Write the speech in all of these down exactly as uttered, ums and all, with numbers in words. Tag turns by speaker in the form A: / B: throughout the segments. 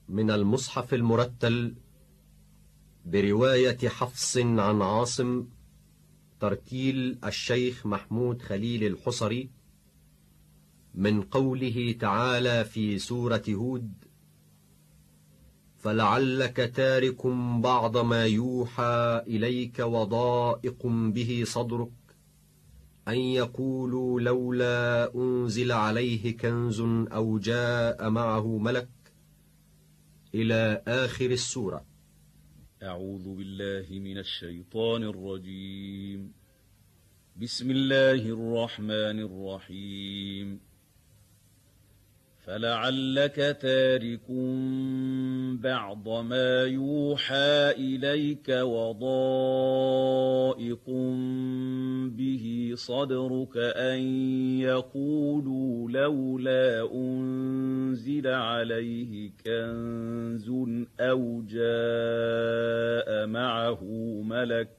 A: من المصحف المرتل برواية حفص عن عاصم، ترتيل الشيخ محمود خليل الحصري، من قوله تعالى في سورة هود: فلعلك تارك بعض ما يوحى إليك وضائق به صدرك أن يقولوا لولا أنزل عليه كنز أو جاء معه ملك، إلى آخر السورة.
B: أعوذ بالله من الشيطان الرجيم. بسم الله الرحمن الرحيم. فلعلك تارك بعض ما يوحى إليك وضائق به صدرك أن يقولوا لولا أنزل عليه كنز أو جاء معه ملك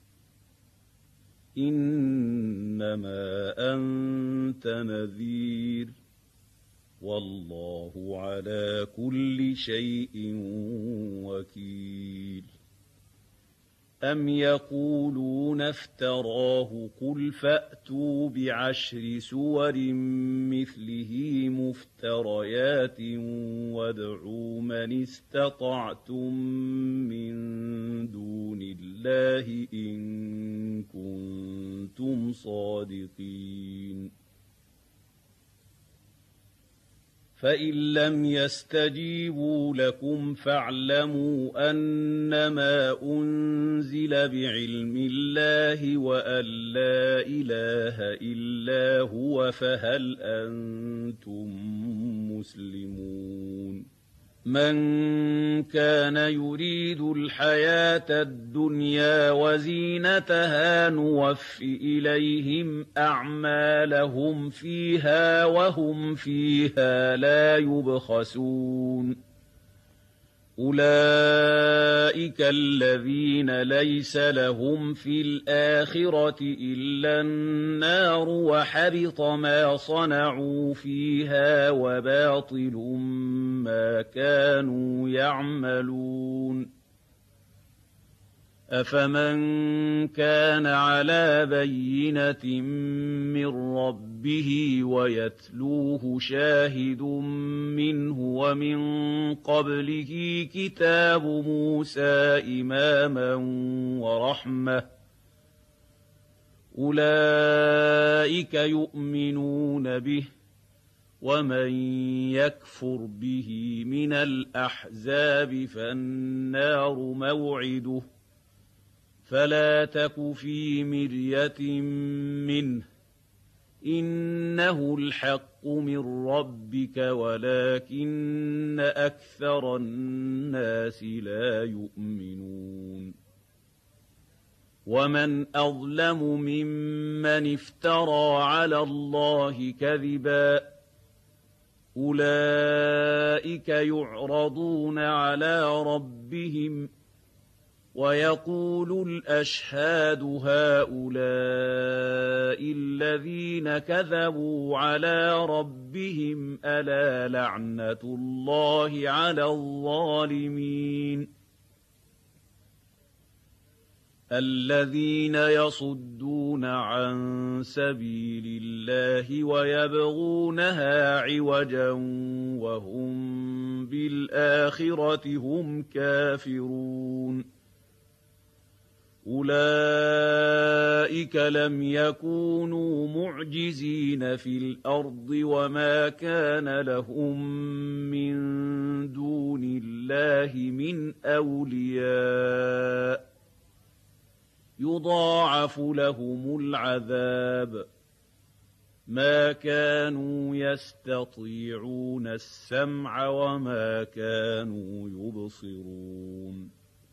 B: إنما أنت نذير والله على كل شيء وكيل. أم يقولون افتراه قل فأتوا بعشر سور مثله مفتريات وادعوا من استطعتم من دون الله إن كنتم صادقين. فإن لم يستجيبوا لكم فاعلموا أنما أنزل بعلم الله وأن لا إله إلا هو فهل أنتم مسلمون. من كان يريد الحياة الدنيا وزينتها نوف إليهم أعمالهم فيها وهم فيها لا يبخسون. أولئك الذين ليس لهم في الآخرة إلا النار وحبط ما صنعوا فيها وباطل ما كانوا يعملون. أفمن كان على بينة من ربه ويتلوه شاهد منه ومن قبله كتاب موسى إماما ورحمة أولئك يؤمنون به ومن يكفر به من الأحزاب فالنار موعده فلا تك في مرية منه إنه الحق من ربك ولكن أكثر الناس لا يؤمنون. ومن أظلم ممن افترى على الله كذبا أولئك يعرضون على ربهم ويقول الأشهاد هؤلاء الذين كذبوا على ربهم ألا لعنة الله على الظالمين. الذين يصدون عن سبيل الله ويبغونها عوجا وهم بالآخرة هم كافرون. أولئك لم يكونوا معجزين في الأرض وما كان لهم من دون الله من أولياء يضاعف لهم العذاب ما كانوا يستطيعون السمع وما كانوا يبصرون.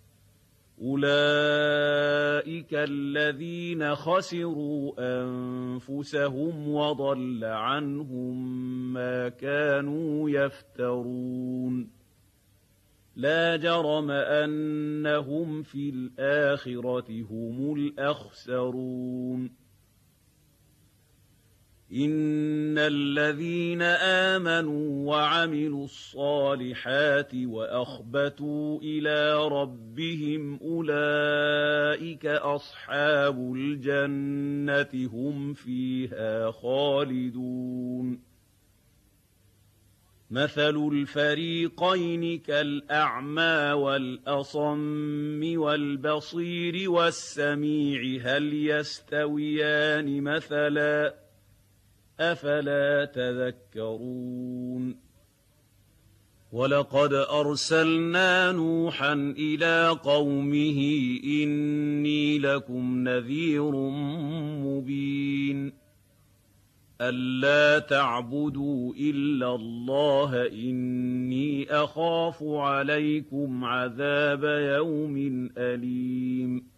B: أولئك الذين خسروا أنفسهم وضل عنهم ما كانوا يفترون. لا جرم أنهم في الآخرة هم الأخسرون. إن الذين آمنوا وعملوا الصالحات وأخبتوا إلى ربهم أولئك أصحاب الجنة هم فيها خالدون مثل الفريقين كالأعمى والأصم والبصير والسميع هل يستويان مثلا أفلا تذكرون ولقد أرسلنا نوحا إلى قومه إني لكم نذير مبين ألا تعبدوا إلا الله إني أخاف عليكم عذاب يوم أليم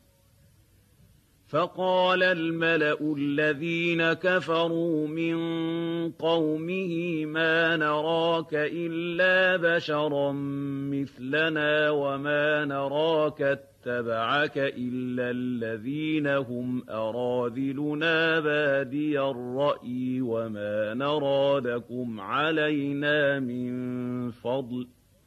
B: فقال الملأ الذين كفروا من قومه ما نراك إلا بشرا مثلنا وما نراك اتبعك إلا الذين هم أراذلنا بادي الرأي وما نرى لكم علينا من فضل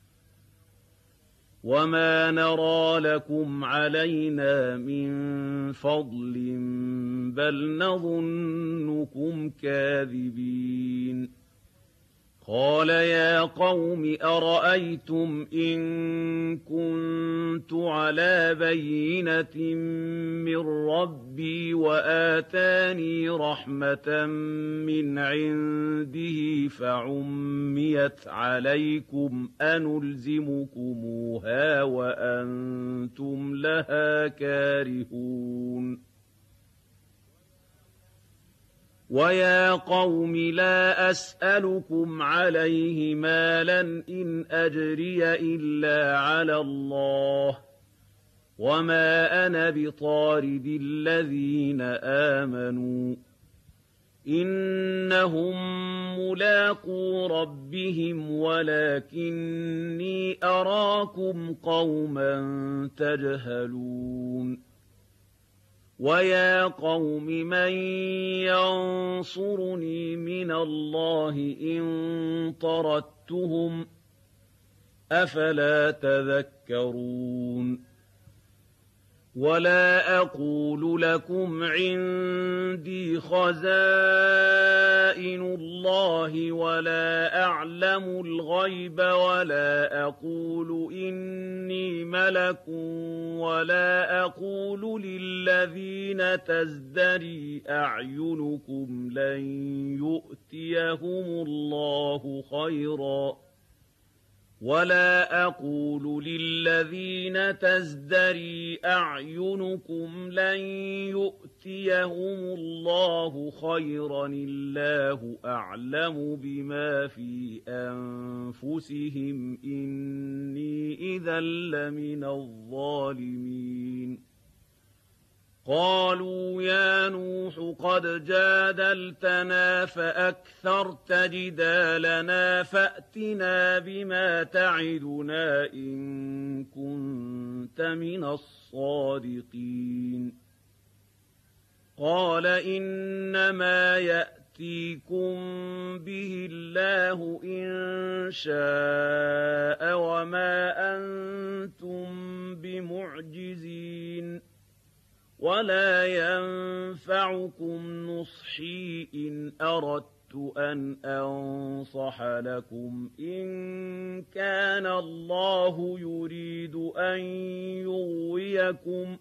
B: وما نرى لكم علينا من فضل بل نظنكم كاذبين قال يا قوم أرأيتم إن كنت على بينة من ربي وآتاني رحمة من عنده فعميت عليكم أنلزمكموها وأنتم لها كارهون ويا قوم لا أسألكم عليه مالا إن أجري إلا على الله وما أنا بطارد الذين آمنوا إنهم ملاقو ربهم ولكني أراكم قوما تجهلون ويا قوم من ينصرني من الله إن طردتهم أفلا تذكرون ولا أقول لكم عندي خزائن الله ولا أعلم الغيب ولا أقول إني ملك ولا أقول للذين تزدري أعينكم لن يؤتيهم الله خيرا ولا أقول للذين تزدري أعينكم لن يؤتيهم الله خيرا الله أعلم بما في أنفسهم إني إذا لمن الظالمين قالوا يا نوح قد جادلتنا فأكثرت جدالنا فأتنا بما تعدنا إن كنت من الصادقين قال إنما يأتيكم به الله إن شاء وما أنتم بمعجزين ولا ينفعكم نصحي إن أردت أن أنصح لكم إن كان الله يريد أن يغويكم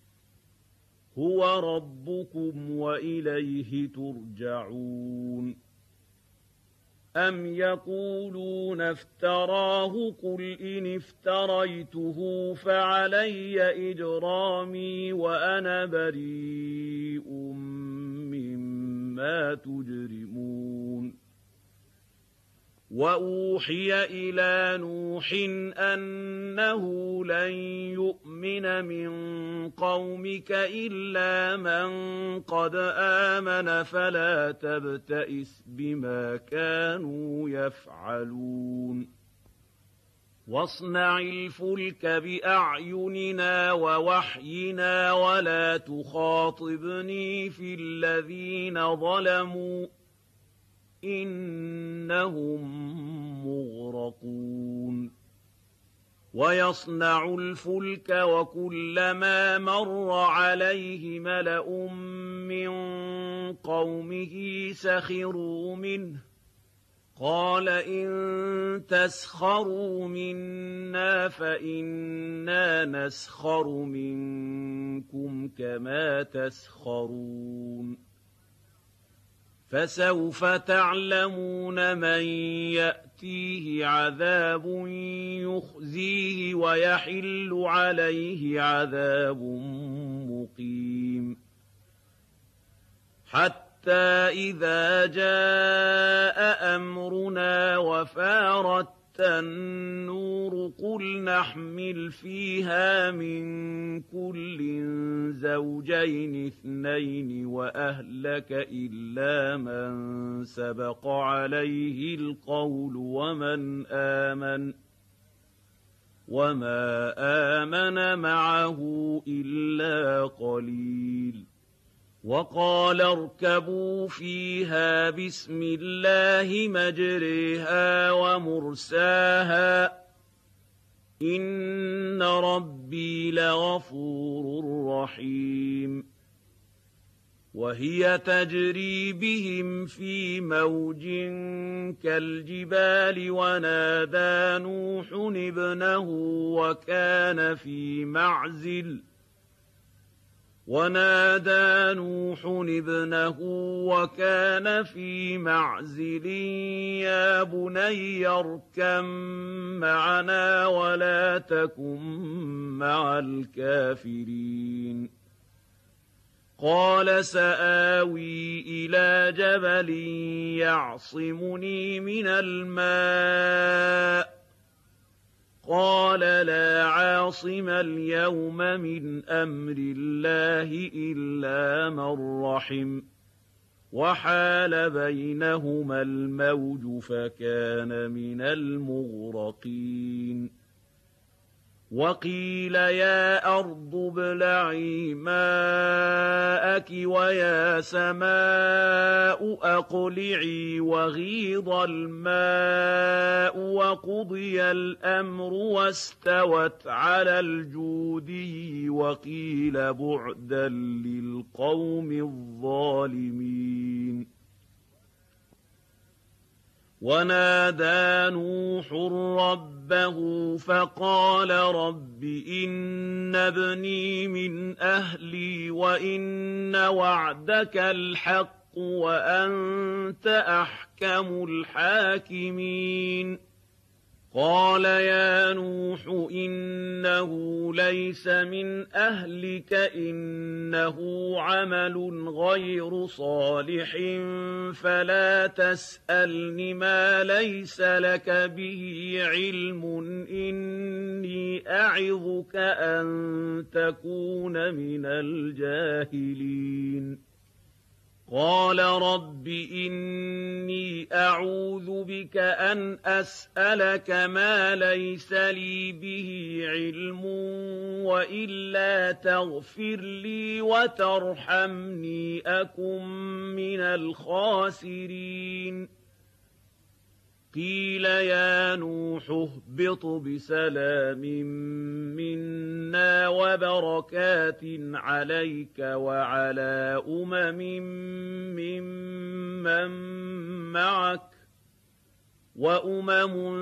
B: هو ربكم وإليه ترجعون أم يقولون افتراه قل إن افتريته فعلي إجرامي وأنا بريء مما تجرمون وأوحي إلى نوح أنه لن يؤمن من قومك إلا من قد آمن فلا تبتئس بما كانوا يفعلون واصنع الفلك بأعيننا ووحينا ولا تخاطبني في الذين ظلموا إنهم مغرقون ويصنع الفلك وكلما مر عليه ملأ من قومه سخروا منه قال إن تسخروا منا فإنا نسخر منكم كما تسخرون فسوف تعلمون من يأتيه عذاب يخزيه ويحل عليه عذاب مقيم حتى إذا جاء أمرنا وفارت النور قل نحمل فيها من كل زوجين اثنين وأهلك إلا من سبق عليه القول ومن آمن وما آمن معه إلا قليل وقال اركبوا فيها بسم الله مجريها ومرساها إن ربي لغفور رحيم وهي تجري بهم في موج كالجبال ونادى نوح ابنه وكان في معزل ونادى نوح ابنه وكان في معزل يا بني اركب معنا ولا تكن مع الكافرين قال سآوي إلى جبل يعصمني من الماء قال لا عاصم اليوم من أمر الله إلا من رحم وحال بينهما الموج فكان من المغرقين وقيل يا أرض ابلعي ماءك ويا سماء أقلعي وغيض الماء وقضي الأمر واستوت على الجودي وقيل بعدا للقوم الظالمين ونادى نوح ربه فقال رب إن ابني من أهلي وإن وعدك الحق وأنت أحكم الحاكمين قال يا نوح إنه ليس من أهلك إنه عمل غير صالح فلا تسألني ما ليس لك به علم إني أعظك أن تكون من الجاهلين قال رب إني أعوذ بك أن أسألك ما ليس لي به علم وإلا تغفر لي وترحمني أكن من الخاسرين قيل يا نوح اهبط بسلام منا وبركات عليك وعلى أمم ممن معك وأمم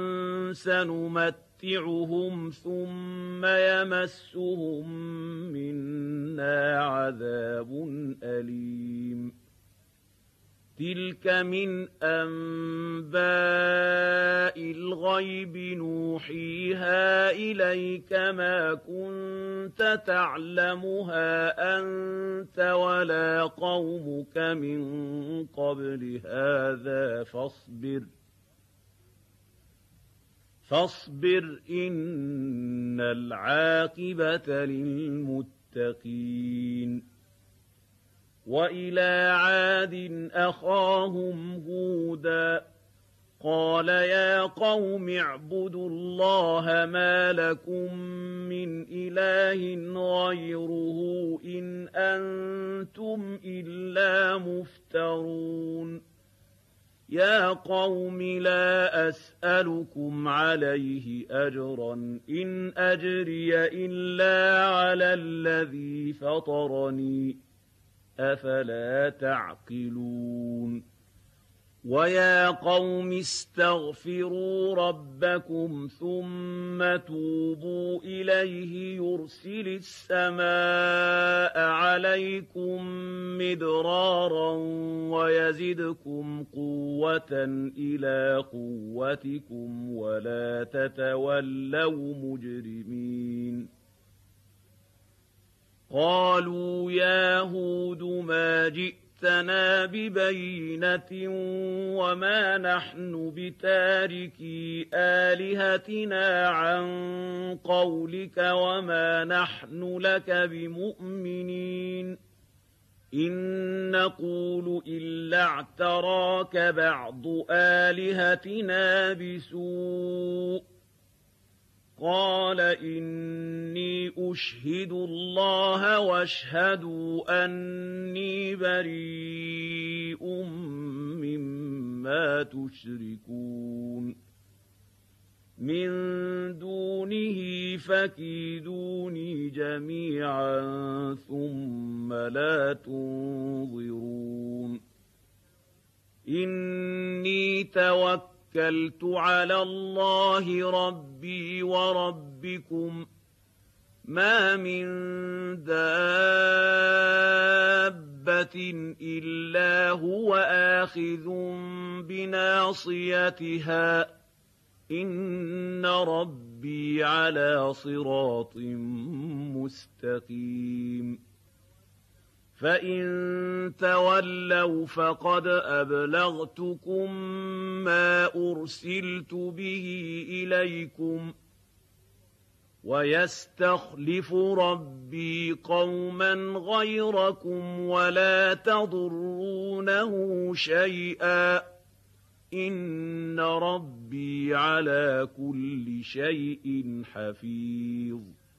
B: سنمتعهم ثم يمسهم منا عذاب أليم تلك من أنباء الغيب نوحيها إليك ما كنت تعلمها أنت ولا قومك من قبل هذا فاصبر فاصبر إن العاقبة للمتقين وإلى عاد أخاهم هودا قال يا قوم اعبدوا الله ما لكم من إله غيره إن أنتم إلا مفترون يا قوم لا أسألكم عليه أجرا إن أجري إلا على الذي فطرني أفلا تعقلون ويا قوم استغفروا ربكم ثم توبوا إليه يرسل السماء عليكم مدرارا ويزدكم قوة إلى قوتكم ولا تتولوا مجرمين قالوا يا هود ما جئت جئتنا ببينة وما نحن بتاركي آلهتنا عن قولك وما نحن لك بمؤمنين إن نقول إلا اعتراك بعض آلهتنا بسوء قال إني أشهد الله واشهدوا أني بريء مما تشركون من دونه فكيدوني جميعا ثم لا تنظرون إني توكلت توكلت على الله ربي وربكم ما من دابة إلا هو آخذ بناصيتها إن ربي على صراط مستقيم فإن تولوا فقد أبلغتكم ما أرسلت به إليكم ويستخلف ربي قوما غيركم ولا تضرونه شيئا إن ربي على كل شيء حفيظ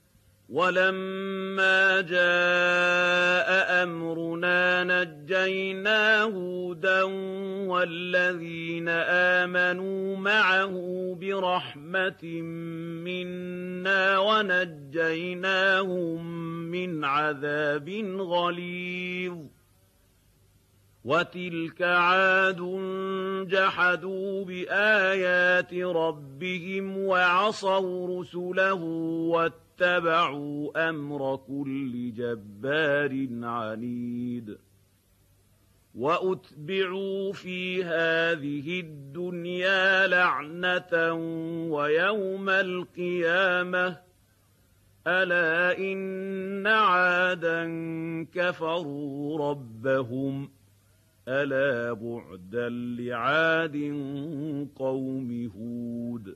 B: ولما جاء أمرنا نجينا هودا والذين آمنوا معه برحمة منا ونجيناهم من عذاب غليظ وتلك عاد جحدوا بآيات ربهم وعصوا رسله واتبعوا أمر كل جبار عنيد وأتبعوا في هذه الدنيا لعنة ويوم القيامة ألا إن عادا كفروا ربهم ألا بعدا لعاد قوم هود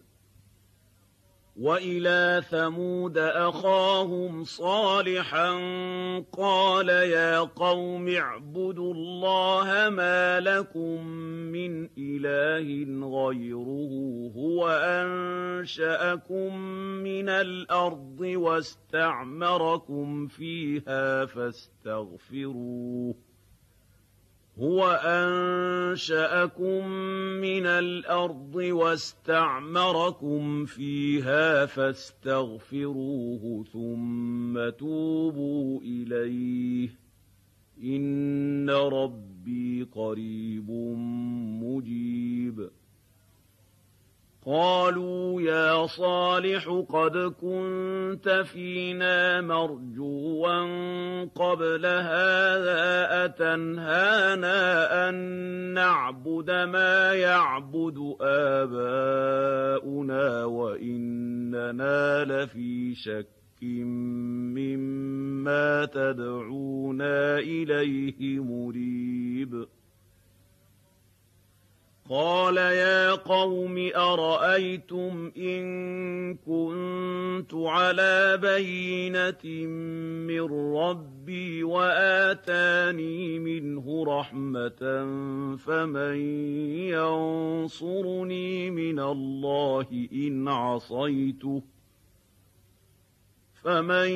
B: وإلى ثمود أخاهم صالحا قال يا قوم اعبدوا الله ما لكم من إله غيره هو أنشأكم من الأرض واستعمركم فيها فاستغفروه هو أنشأكم من الأرض واستعمركم فيها فاستغفروه ثم توبوا إليه إن ربي قريب مجيب قالوا يا صالح قد كنت فينا مرجوا قبل هذا أتنهانا أن نعبد ما يعبد آباؤنا وإننا لفي شك مما تدعونا إليه مريب قال يا قوم أرأيتم إن كنت على بينة من ربي وآتاني منه رحمة فمن ينصرني من الله إن عصيته فمن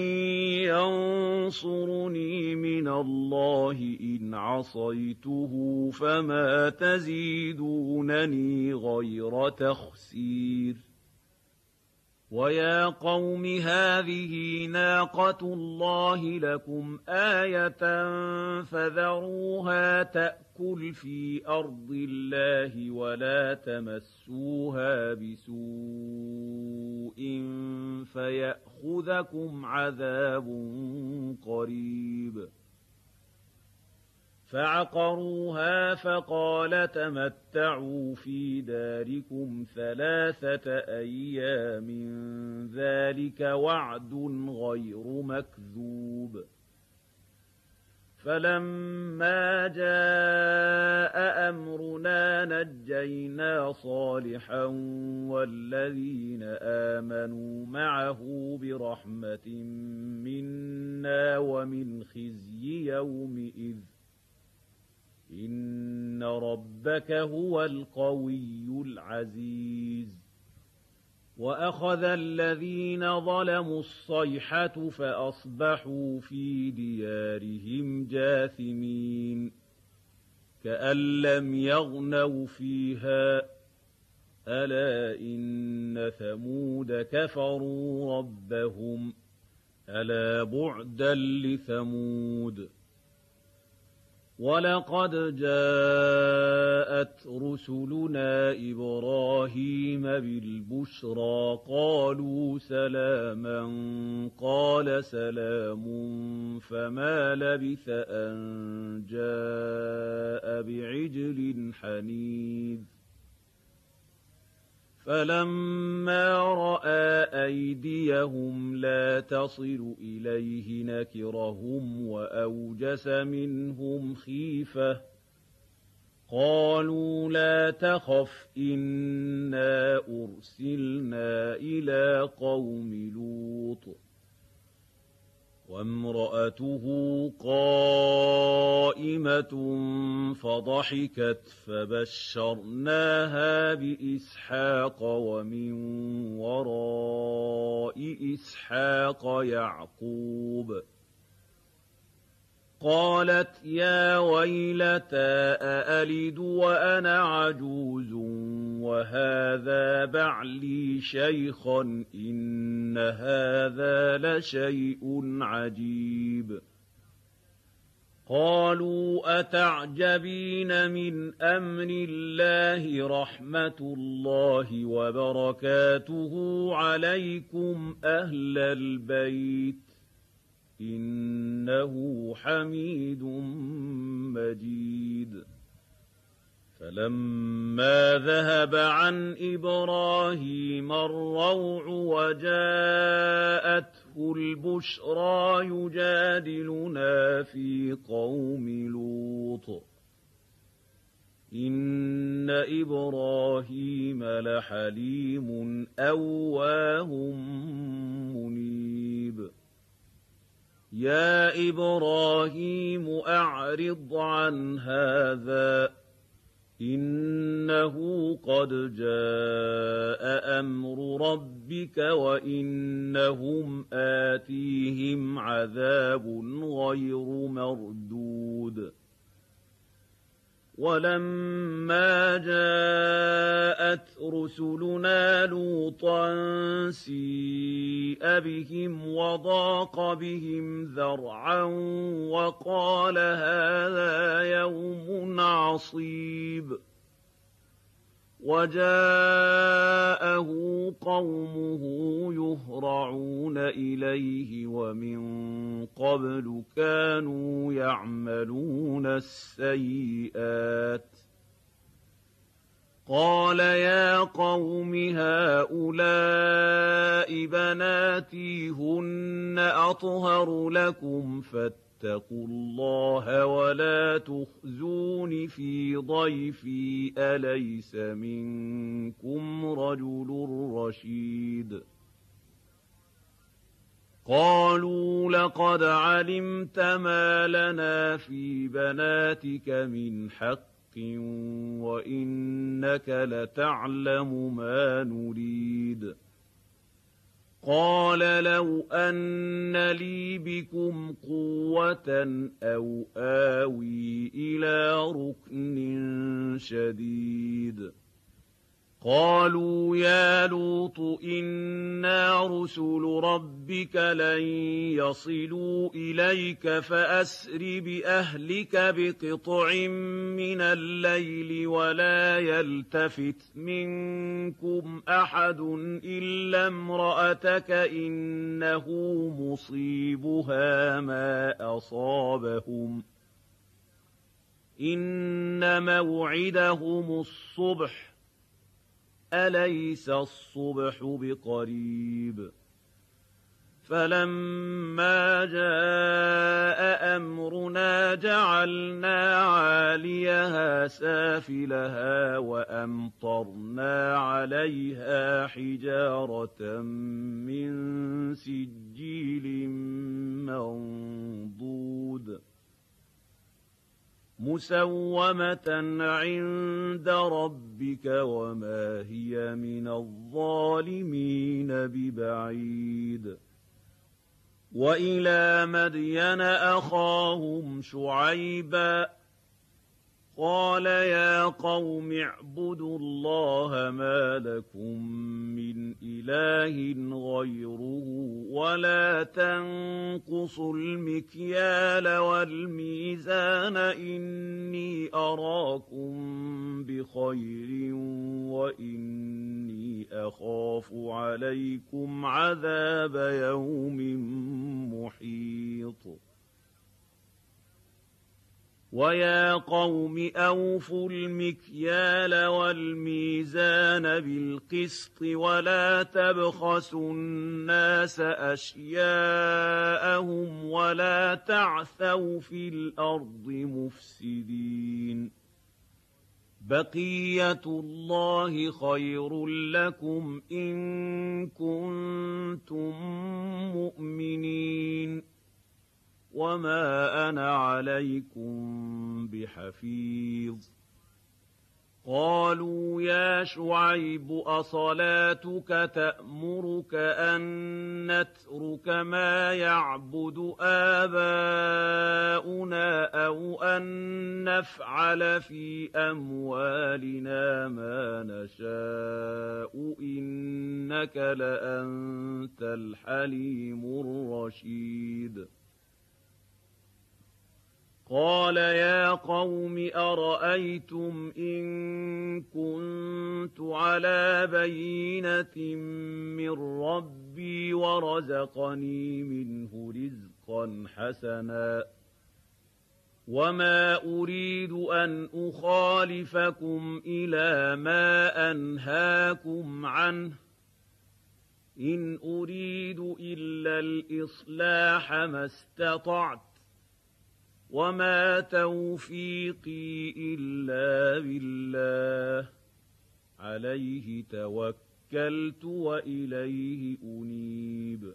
B: ينصرني من الله إن عصيته فما تزيدونني غير تخسير ويا قوم هذه ناقة الله لكم آية فذروها تأكل في أرض الله ولا تمسوها بسوء فيأخذكم عذاب قريب فعقروها فقال تمتعوا في داركم ثلاثة أيام ذلك وعد غير مكذوب فلما جاء أمرنا نجينا صالحا والذين آمنوا معه برحمة منا ومن خزي يومئذ إن ربك هو القوي العزيز وأخذ الذين ظلموا الصيحة فأصبحوا في ديارهم جاثمين كأن لم يغنوا فيها ألا إن ثمود كفروا ربهم ألا بعدا لثمود ولقد جاءت رسلنا إبراهيم بالبشرى قالوا سلاما قال سلام فما لبث أن جاء بعجل حنيذ فلما رأى أيديهم لا تصل إليه نكرهم وأوجس منهم خيفة قالوا لا تخف إنا أرسلنا إلى قوم لوط وامرأته قائمة فضحكت فبشرناها بإسحاق ومن وراء إسحاق يعقوب قالت يا ويلتى أألد وأنا عجوز وهذا بعلي شيخا إن هذا لشيء عجيب قالوا أتعجبين من أمر الله رحمة الله وبركاته عليكم أهل البيت إنه حميد مجيد فلما ذهب عن إبراهيم الروع وجاءته البشرى يجادلنا في قوم لوط إن إبراهيم لحليم أواه منيب يا إبراهيم أعرض عن هذا إنه قد جاء أمر ربك وإنهم آتيهم عذاب غير مردود ولما جاءت رسلنا لوطا سيء بهم وضاق بهم ذرعا وقال هذا يوم عصيب وجاءه قومه يهرعون إليه ومن قبل كانوا يعملون السيئات قال يا قوم هؤلاء بناتي هن أطهر لكم فاتقوا الله ولا تخزون في ضيفي أليس منكم رجل رشيد قالوا لقد علمت ما لنا في بناتك من حق وإنك لتعلم ما نريد قال لو أن لي بكم قوة أو آوي إلى ركن شديد. قالوا يا لوط إنا رسل ربك لن يصلوا إليك فأسر بأهلك بقطع من الليل ولا يلتفت منكم أحد إلا امرأتك إنه مصيبها ما أصابهم إن موعدهم الصبح أليس الصبح بقريب. فلما جاء أمرنا جعلنا عاليها سافلها وأمطرنا عليها حجارة من سجيل منضود مسومة عند ربك وما هي من الظالمين ببعيد. وإلى مدين أخاهم شعيبا قال يا قوم اعبدوا الله ما لكم من إله غيره ولا تنقصوا المكيال والميزان إني أراكم بخير وإني أخاف عليكم عذاب يوم محيط. ويا قوم أوفوا المكيال والميزان بالقسط ولا تبخسوا الناس أشياءهم ولا تعثوا في الأرض مفسدين. بقية الله خير لكم إن كنتم مؤمنين وما أنا عليكم بحفيظ. قالوا يا شعيب أصلاتك تأمرك أن نترك ما يعبد آباؤنا أو أن نفعل في أموالنا ما نشاء إنك لأنت الحليم الرشيد. قال يا قوم أرأيتم إن كنت على بينة من ربي ورزقني منه رزقا حسنا وما أريد أن أخالفكم إلى ما أنهاكم عنه إن أريد إلا الإصلاح ما استطعت وما توفيقي إلا بالله عليه توكلت وإليه أنيب.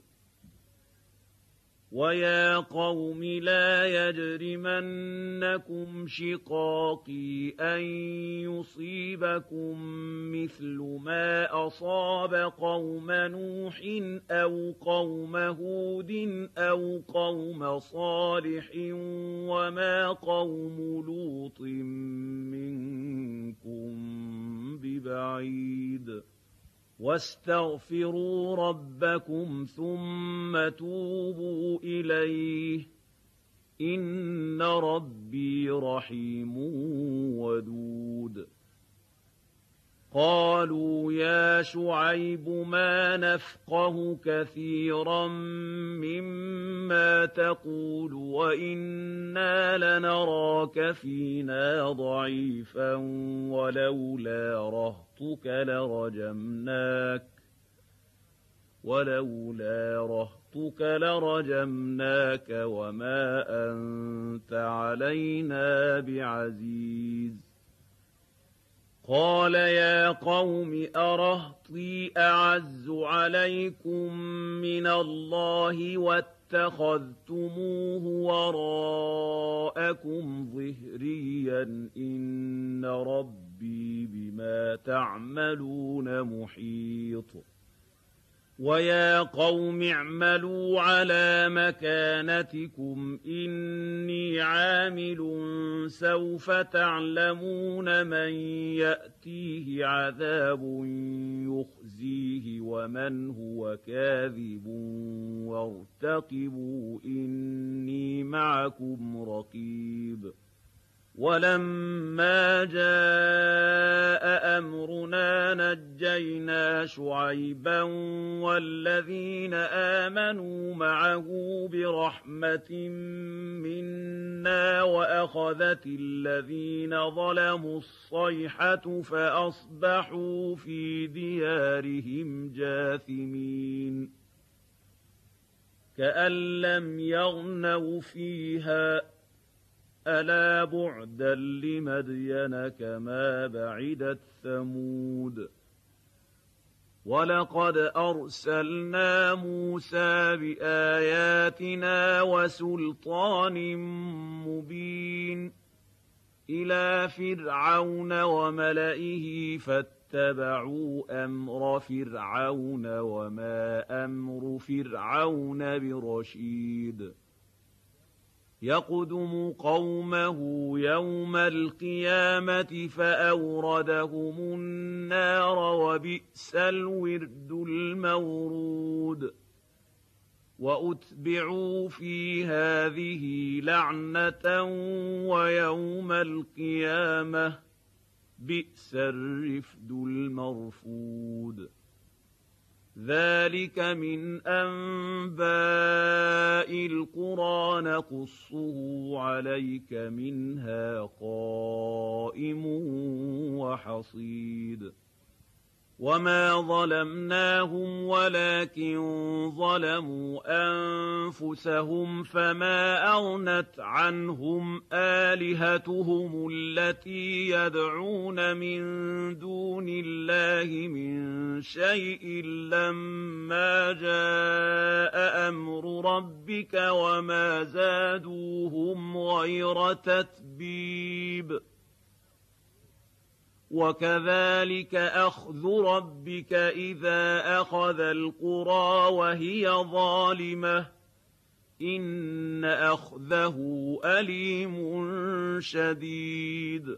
B: ويا قوم لا يجرمنكم شقاقي أن يصيبكم مثل ما أصاب قوم نوح أو قوم هود أو قوم صالح وما قوم لوط منكم ببعيد. واستغفروا ربكم ثم توبوا إليه إن ربي رحيم ودود. قالوا يا شعيب ما نفقه كثيرا مما تقول وإنا لنراك فينا ضعيفا ولولا رهطك لرجمناك ولولا رهطك لرجمناك وما أنت علينا بعزيز. قال يا قوم أرهطي أعز عليكم من الله واتخذتموه وراءكم ظهريا إن ربي بما تعملون محيط. وَيَا قَوْمِ اعْمَلُوا عَلَىٰ مَكَانَتِكُمْ إِنِّي عَامِلٌ ۖ سَوْفَ تَعْلَمُونَ مَن يَأْتِيهِ عَذَابٌ يُخْزِيهِ وَمَنْ هُوَ كَاذِبٌ وَارْتَقِبُوا إِنِّي مَعَكُمْ رَقِيبٌ وَلَمَّا جَاءَ أَمْرُنَا نَجَّيْنَا شُعَيْبًا وَالَّذِينَ آمَنُوا مَعَهُ بِرَحْمَةٍ مِّنَّا وَأَخَذَتِ الَّذِينَ ظَلَمُوا الصَّيْحَةُ فَأَصْبَحُوا فِي دِيَارِهِمْ جَاثِمِينَ كَأَن لَّمْ يَغْنَوْا فِيهَا ۗ أَلَا بُعْدًا لِّمَدْيَنَ كَمَا بَعِدَتْ ثَمُودُ وَلَقَدْ أَرْسَلْنَا مُوسَىٰ بِآيَاتِنَا وَسُلْطَانٍ مُّبِينٍ إِلَىٰ فِرْعَوْنَ وَمَلَئِهِ فَاتَّبَعُوا أَمْرَ فِرْعَوْنَ وَمَا أَمْرُ فِرْعَوْنَ بِرَشِيدٍ يَقْدُمُ قَوْمَهُ يَوْمَ الْقِيَامَةِ فَأَوْرَدَهُمُ النَّارَ ۖ وَبِئْسَ الْوِرْدُ الْمَوْرُودُ وَأُتْبِعُوا فِي هَٰذِهِ لَعْنَةً وَيَوْمَ الْقِيَامَةِ ۚ بِئْسَ الرِّفْدُ الْمَرْفُودُ ذَٰلِكَ مِنْ أَنبَاءِ الْقُرَىٰ نَقُصُّهُ عَلَيْكَ ۖ مِنْهَا قَائِمٌ وَحَصِيدٌ وَمَا ظَلَمْنَاهُمْ وَلَٰكِن ظَلَمُوا أَنفُسَهُمْ فَمَا أَغْنَتْ عَنْهُمْ آلِهَتُهُمُ الَّتِي يَدْعُونَ مِن دُونِ اللَّهِ مِن شَيْءٍ لَّمَّا جَاءَ أَمْرُ رَبِّكَ وَمَا زَادُوهُمْ غَيْرَ تَتْبِيبٍ وَكَذَٰلِكَ أَخْذُ رَبِّكَ إِذَا أَخَذَ الْقُرَىٰ وَهِيَ ظَالِمَةٌ ۚ إِنَّ أَخْذَهُ أَلِيمٌ شَدِيدٌ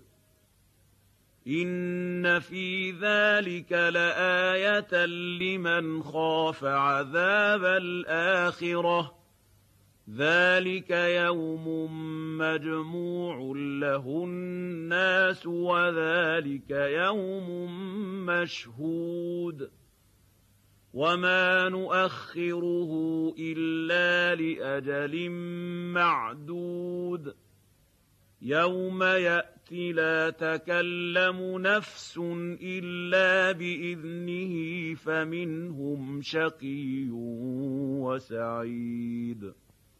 B: إِنَّ فِي ذَٰلِكَ لَآيَةً لِّمَنْ خَافَ عَذَابَ الْآخِرَةِ ۚ ذَٰلِكَ يَوْمٌ مَّجْمُوعٌ لَّهُ النَّاسُ وَذَٰلِكَ يَوْمٌ مَّشْهُودٌ وَمَا نُؤَخِّرُهُ إِلَّا لِأَجَلٍ مَّعْدُودٍ يَوْمَ يَأْتِ لَا تَكَلَّمُ نَفْسٌ إِلَّا بِإِذْنِهِ فَمِنْهُمْ شَقِيٌّ وَسَعِيدٌ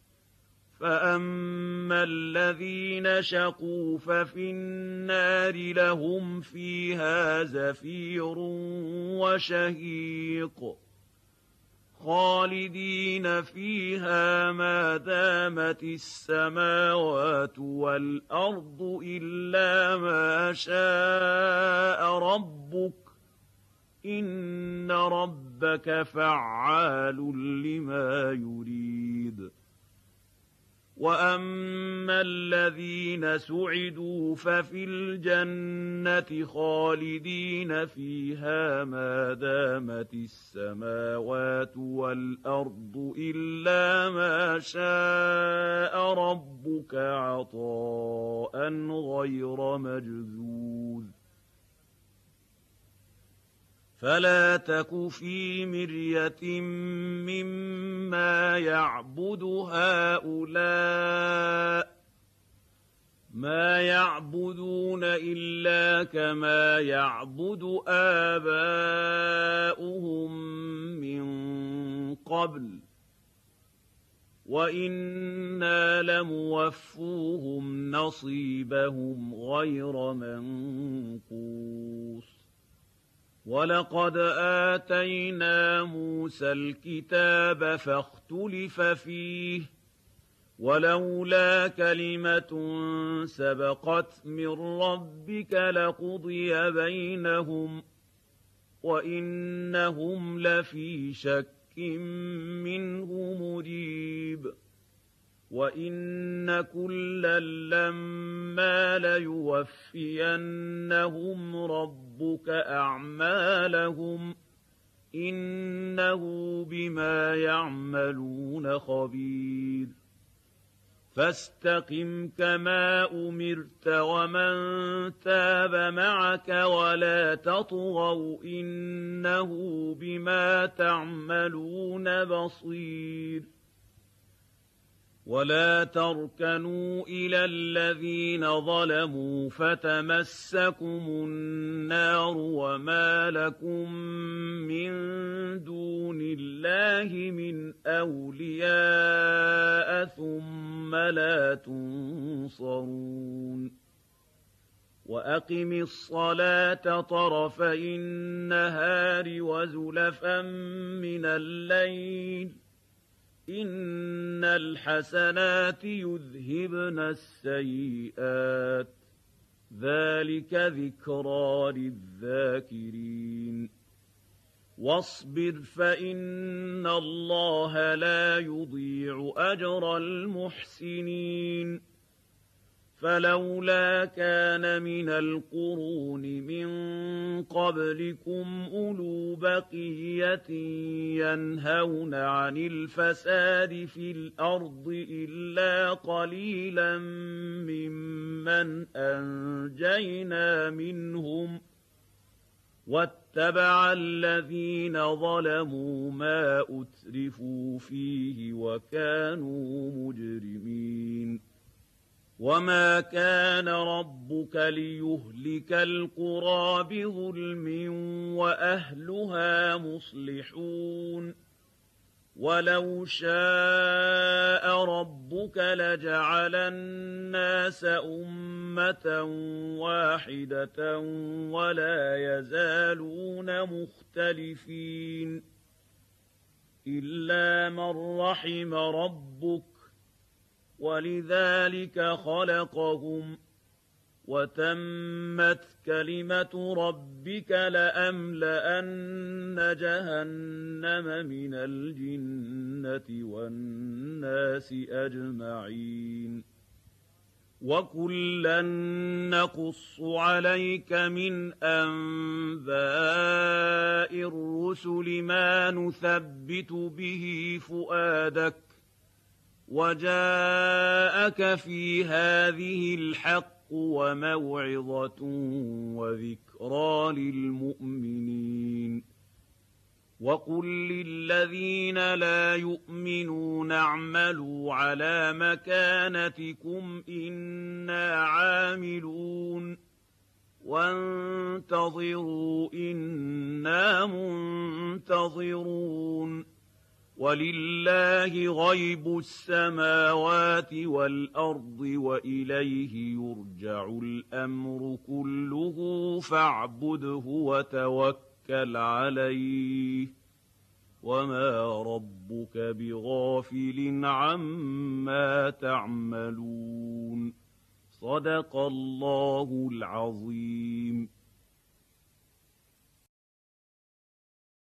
B: فَأَمَّا الَّذِينَ شَقُوا فَفِي النَّارِ لَهُمْ فِيهَا زَفِيرٌ وَشَهِيقٌ خَالِدِينَ فِيهَا مَا دَامَتِ السَّمَاوَاتُ وَالْأَرْضُ إِلَّا مَا شَاءَ رَبُّكَ ۚ إِنَّ رَبَّكَ فَعَّالٌ لِّمَا يُرِيدُ وَأَمَّا الَّذِينَ سُعِدُوا فَفِي الْجَنَّةِ خَالِدِينَ فِيهَا مَا دَامَتِ السَّمَاوَاتُ وَالْأَرْضُ إِلَّا مَا شَاءَ رَبُّكَ عَطَاءً غَيْرَ مَجْذُوذٍ فَلَا تَكُ فِي مِرْيَةٍ مِّمَّا يَعْبُدُ هَٰؤُلَاءِ ۚ مَا يَعْبُدُونَ إِلَّا كَمَا يَعْبُدُ آبَاؤُهُم مِّن قَبْلُ ۚ وَإِنَّا لَمُوَفُّوهُمْ نَصِيبَهُمْ غَيْرَ مَنقُوصٍ وَلَقَدْ آتَيْنَا مُوسَى الْكِتَابَ فَاخْتُلِفَ فِيهِ ۚ وَلَوْلَا كَلِمَةٌ سَبَقَتْ مِن رَّبِّكَ لَقُضِيَ بَيْنَهُمْ ۚ وإنهم لفي شك منه مريب وإن كلا لما ليوفينهم ربك أعمالهم إنه بما يعملون خبير فاستقم كما أمرت ومن تاب معك ولا تطغوا إنه بما تعملون بصير ولا تركنوا إلى الذين ظلموا فتمسكم النار وما لكم من دون الله من أولياء ثم لا تنصرون وأقم الصلاة طرفي النهار وزلفا من الليل إن الحسنات يذهبن السيئات ذلك ذكرى للذاكرين واصبر فإن الله لا يضيع أجر المحسنين فلولا كان من القرون من قبلكم أولو بقية ينهون عن الفساد في الأرض إلا قليلا ممن أنجينا منهم واتبع الذين ظلموا ما أترفوا فيه وكانوا مجرمين وما كان ربك ليهلك القرى بظلم وأهلها مصلحون ولو شاء ربك لجعل الناس أمة واحدة ولا يزالون مختلفين إلا من رحم ربك ولذلك خلقهم وتمت كلمة ربك لأملأن جهنم من الجنة والناس أجمعين وكلا نقص عليك من أنباء الرسل ما نثبت به فؤادك وجاءك في هذه الحق وموعظة وذكرى للمؤمنين وقل للذين لا يؤمنون اعملوا على مكانتكم إنا عاملون وانتظروا إنا منتظرون ولله غيب السماوات والأرض وإليه يرجع الأمر كله فاعبده وتوكل عليه وما ربك بغافل عما تعملون صدق الله العظيم.